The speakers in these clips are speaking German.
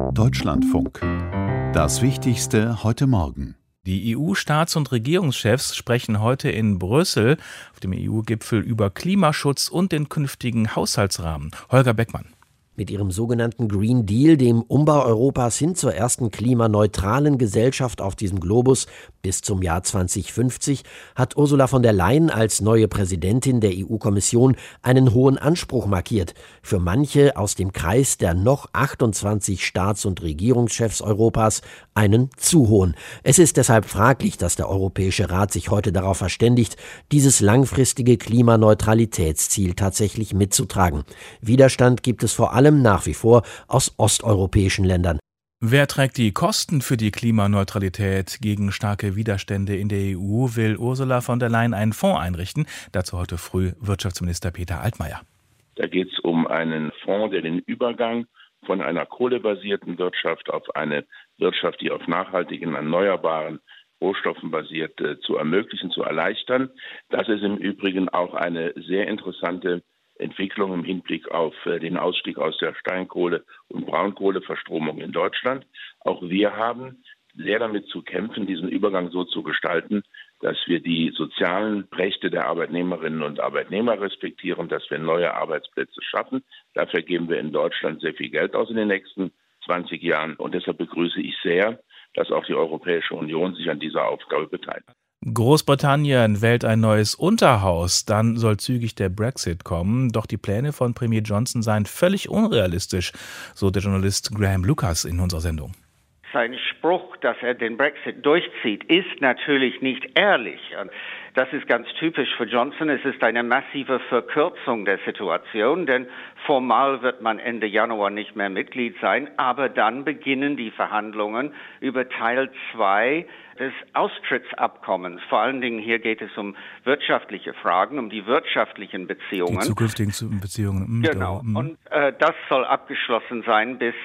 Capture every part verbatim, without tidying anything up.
Deutschlandfunk. Das Wichtigste heute Morgen. Die E U-Staats- und Regierungschefs sprechen heute in Brüssel auf dem E U-Gipfel über Klimaschutz und den künftigen Haushaltsrahmen. Holger Beckmann. Mit ihrem sogenannten Green Deal, dem Umbau Europas hin zur ersten klimaneutralen Gesellschaft auf diesem Globus bis zum Jahr zweitausendfünfzig, hat Ursula von der Leyen als neue Präsidentin der E U-Kommission einen hohen Anspruch markiert. Für manche aus dem Kreis der noch achtundzwanzig Staats- und Regierungschefs Europas einen zu hohen. Es ist deshalb fraglich, dass der Europäische Rat sich heute darauf verständigt, dieses langfristige Klimaneutralitätsziel tatsächlich mitzutragen. Widerstand gibt es vor allem nach wie vor aus osteuropäischen Ländern. Wer trägt die Kosten für die Klimaneutralität? Gegen starke Widerstände in der E U will Ursula von der Leyen einen Fonds einrichten. Dazu heute früh Wirtschaftsminister Peter Altmaier. Da geht es um einen Fonds, der den Übergang von einer kohlebasierten Wirtschaft auf eine Wirtschaft, die auf nachhaltigen, erneuerbaren Rohstoffen basiert, äh, zu ermöglichen, zu erleichtern. Das ist im Übrigen auch eine sehr interessante Entwicklung im Hinblick auf äh, den Ausstieg aus der Steinkohle- und Braunkohleverstromung in Deutschland. Auch wir haben sehr damit zu kämpfen, diesen Übergang so zu gestalten, dass wir die sozialen Rechte der Arbeitnehmerinnen und Arbeitnehmer respektieren, dass wir neue Arbeitsplätze schaffen. Dafür geben wir in Deutschland sehr viel Geld aus in den nächsten zwanzig Jahren. Und deshalb begrüße ich sehr, dass auch die Europäische Union sich an dieser Aufgabe beteiligt. Großbritannien wählt ein neues Unterhaus, dann soll zügig der Brexit kommen. Doch die Pläne von Premier Johnson seien völlig unrealistisch, so der Journalist Graham Lucas in unserer Sendung. Sein Spruch, dass er den Brexit durchzieht, ist natürlich nicht ehrlich. Das ist ganz typisch für Johnson. Es ist eine massive Verkürzung der Situation, denn formal wird man Ende Januar nicht mehr Mitglied sein, aber dann beginnen die Verhandlungen über Teil zwei des Austrittsabkommens. Vor allen Dingen hier geht es um wirtschaftliche Fragen, um die wirtschaftlichen Beziehungen. Die zukünftigen Beziehungen. Genau. Und äh, das soll abgeschlossen sein bis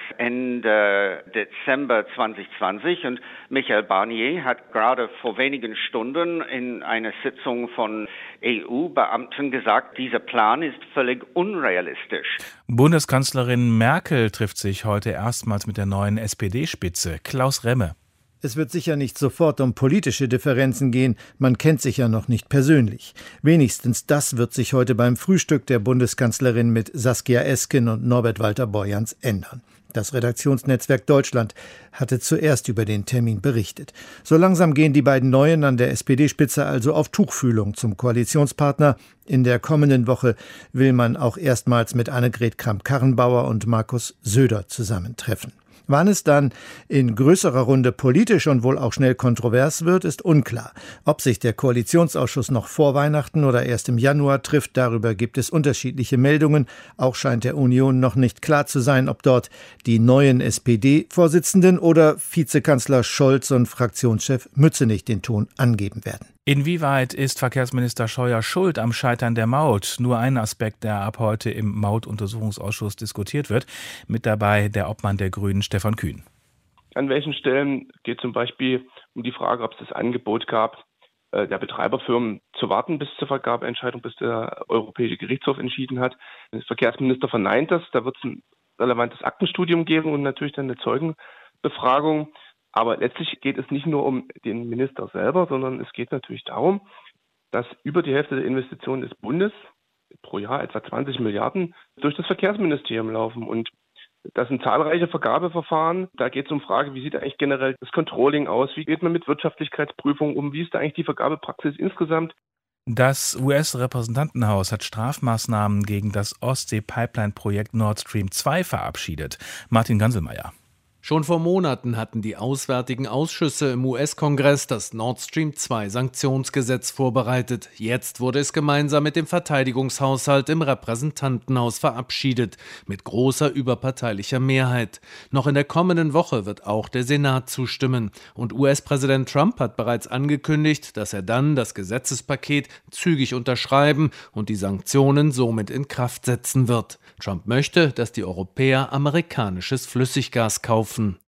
Ende Dezember zwanzig zwanzig. Und Michel Barnier hat gerade vor wenigen Stunden in einer Sitzung von E U-Beamten gesagt, dieser Plan ist völlig unrealistisch. Bundeskanzlerin Merkel trifft sich heute erstmals mit der neuen S P D-Spitze, Klaus Remme. Es wird sicher nicht sofort um politische Differenzen gehen, man kennt sich ja noch nicht persönlich. Wenigstens das wird sich heute beim Frühstück der Bundeskanzlerin mit Saskia Esken und Norbert Walter-Borjans ändern. Das Redaktionsnetzwerk Deutschland hatte zuerst über den Termin berichtet. So langsam gehen die beiden Neuen an der S P D-Spitze also auf Tuchfühlung zum Koalitionspartner. In der kommenden Woche will man auch erstmals mit Annegret Kramp-Karrenbauer und Markus Söder zusammentreffen. Wann es dann in größerer Runde politisch und wohl auch schnell kontrovers wird, ist unklar. Ob sich der Koalitionsausschuss noch vor Weihnachten oder erst im Januar trifft, darüber gibt es unterschiedliche Meldungen. Auch scheint der Union noch nicht klar zu sein, ob dort die neuen S P D-Vorsitzenden oder Vizekanzler Scholz und Fraktionschef Mützenich den Ton angeben werden. Inwieweit ist Verkehrsminister Scheuer schuld am Scheitern der Maut? Nur ein Aspekt, der ab heute im Mautuntersuchungsausschuss diskutiert wird. Mit dabei der Obmann der Grünen, Stefan Kühn. An welchen Stellen geht zum Beispiel um die Frage, ob es das Angebot gab, der Betreiberfirmen zu warten bis zur Vergabeentscheidung, bis der Europäische Gerichtshof entschieden hat. Der Verkehrsminister verneint das. Da wird es ein relevantes Aktenstudium geben und natürlich dann eine Zeugenbefragung. Aber letztlich geht es nicht nur um den Minister selber, sondern es geht natürlich darum, dass über die Hälfte der Investitionen des Bundes, pro Jahr etwa zwanzig Milliarden, durch das Verkehrsministerium laufen. Und das sind zahlreiche Vergabeverfahren. Da geht es um Frage, wie sieht eigentlich generell das Controlling aus? Wie geht man mit Wirtschaftlichkeitsprüfungen um? Wie ist da eigentlich die Vergabepraxis insgesamt? Das U S-Repräsentantenhaus hat Strafmaßnahmen gegen das Ostsee-Pipeline-Projekt Nord Stream zwei verabschiedet. Martin Ganselmeier. Schon vor Monaten hatten die auswärtigen Ausschüsse im U S-Kongress das Nord Stream zwei Sanktionsgesetz vorbereitet. Jetzt wurde es gemeinsam mit dem Verteidigungshaushalt im Repräsentantenhaus verabschiedet, mit großer überparteilicher Mehrheit. Noch in der kommenden Woche wird auch der Senat zustimmen. Und U S-Präsident Trump hat bereits angekündigt, dass er dann das Gesetzespaket zügig unterschreiben und die Sanktionen somit in Kraft setzen wird. Trump möchte, dass die Europäer amerikanisches Flüssiggas kaufen.